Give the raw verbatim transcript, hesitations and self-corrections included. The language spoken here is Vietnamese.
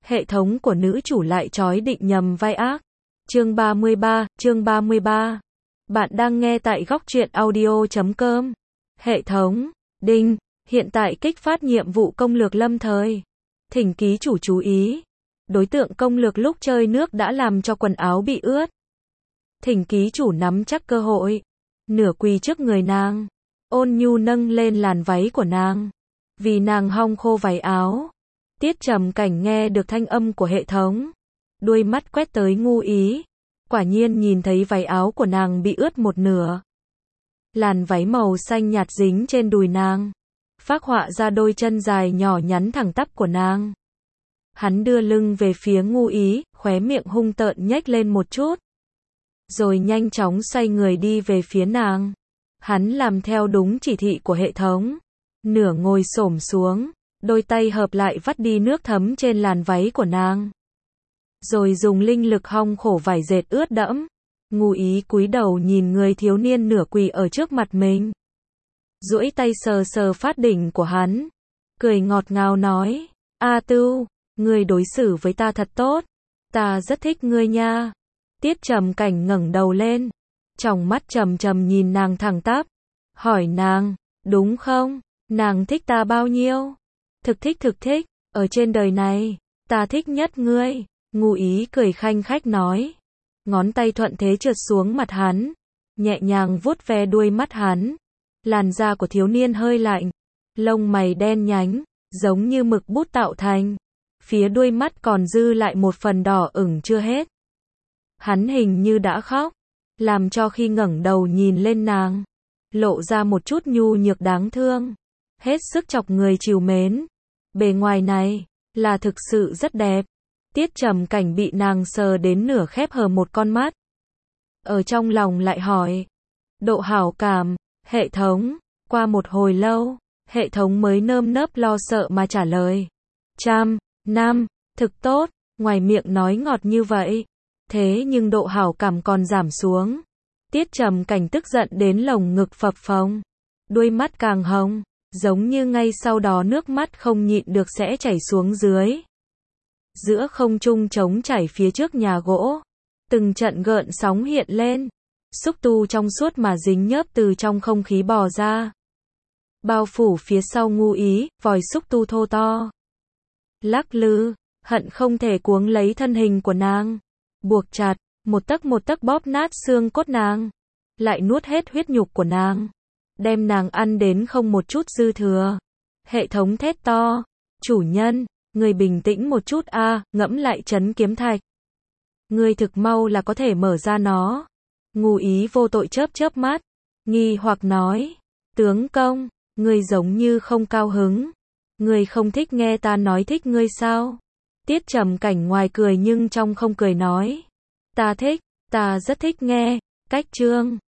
hệ thống của nữ chủ lại trói định nhầm vai ác. Chương ba mươi ba, chương ba mươi ba. Bạn đang nghe tại góc truyện audio chấm com. Hệ thống, đinh, hiện tại kích phát nhiệm vụ công lược lâm thời. Thỉnh ký chủ chú ý. Đối tượng công lược lúc chơi nước đã làm cho quần áo bị ướt. Thỉnh ký chủ nắm chắc cơ hội. Nửa quỳ trước người nàng. Ôn nhu nâng lên làn váy của nàng. Vì nàng hong khô váy áo. Tiết Trầm Cảnh nghe được thanh âm của hệ thống. Đuôi mắt quét tới Ngu Ý. Quả nhiên nhìn thấy váy áo của nàng bị ướt một nửa. Làn váy màu xanh nhạt dính trên đùi nàng. Phác họa ra đôi chân dài nhỏ nhắn thẳng tắp của nàng. Hắn đưa lưng về phía Ngu Ý, khóe miệng hung tợn nhếch lên một chút. Rồi nhanh chóng xoay người đi về phía nàng. Hắn làm theo đúng chỉ thị của hệ thống. Nửa ngồi xổm xuống, đôi tay hợp lại vắt đi nước thấm trên làn váy của nàng. Rồi dùng linh lực hong khổ vải dệt ướt đẫm. Ngu Ý cúi đầu nhìn người thiếu niên nửa quỳ ở trước mặt mình. Duỗi tay sờ sờ phát đỉnh của hắn. Cười ngọt ngào nói, A Tưu, ngươi đối xử với ta thật tốt. Ta rất thích ngươi nha. Tiết Trầm Cảnh ngẩng đầu lên. Tròng mắt trầm trầm nhìn nàng thẳng tắp. Hỏi nàng, đúng không? Nàng thích ta bao nhiêu? Thực thích thực thích, ở trên đời này, ta thích nhất ngươi. Ngu Ý cười khanh khách nói. Ngón tay thuận thế trượt xuống mặt hắn. Nhẹ nhàng vuốt ve đuôi mắt hắn. Làn da của thiếu niên hơi lạnh. Lông mày đen nhánh, giống như mực bút tạo thành. Phía đuôi mắt còn dư lại một phần đỏ ửng chưa hết. Hắn hình như đã khóc. Làm cho khi ngẩng đầu nhìn lên nàng. Lộ ra một chút nhu nhược đáng thương. Hết sức chọc người trìu mến. Bề ngoài này, là thực sự rất đẹp. Tiết Trầm Cảnh bị nàng sờ đến nửa khép hờ một con mắt. Ở trong lòng lại hỏi. Độ hảo cảm, hệ thống. Qua một hồi lâu, hệ thống mới nơm nớp lo sợ mà trả lời. Trăm, năm, thực tốt, ngoài miệng nói ngọt như vậy. Thế nhưng độ hảo cảm còn giảm xuống. Tiết Trầm Cảnh tức giận đến lồng ngực phập phồng. Đuôi mắt càng hồng, giống như ngay sau đó nước mắt không nhịn được sẽ chảy xuống dưới. Giữa không trung trống chảy phía trước nhà gỗ. Từng trận gợn sóng hiện lên. Xúc tu trong suốt mà dính nhớp từ trong không khí bò ra. Bao phủ phía sau Ngu Ý, vòi xúc tu thô to. Lắc lư, hận không thể cuống lấy thân hình của nàng. Buộc chặt, một tấc một tấc bóp nát xương cốt nàng. Lại nuốt hết huyết nhục của nàng. Đem nàng ăn đến không một chút dư thừa. Hệ thống thét to. Chủ nhân, người bình tĩnh một chút a, à, ngẫm lại trấn kiếm thạch. Người thực mau là có thể mở ra nó. Ngu Ý vô tội chớp chớp mắt. Nghi hoặc nói. Tướng công, người giống như không cao hứng. Người không thích nghe ta nói thích ngươi sao? Tiết Trầm Cảnh ngoài cười nhưng trong không cười nói. Ta thích, ta rất thích nghe. Cách chương.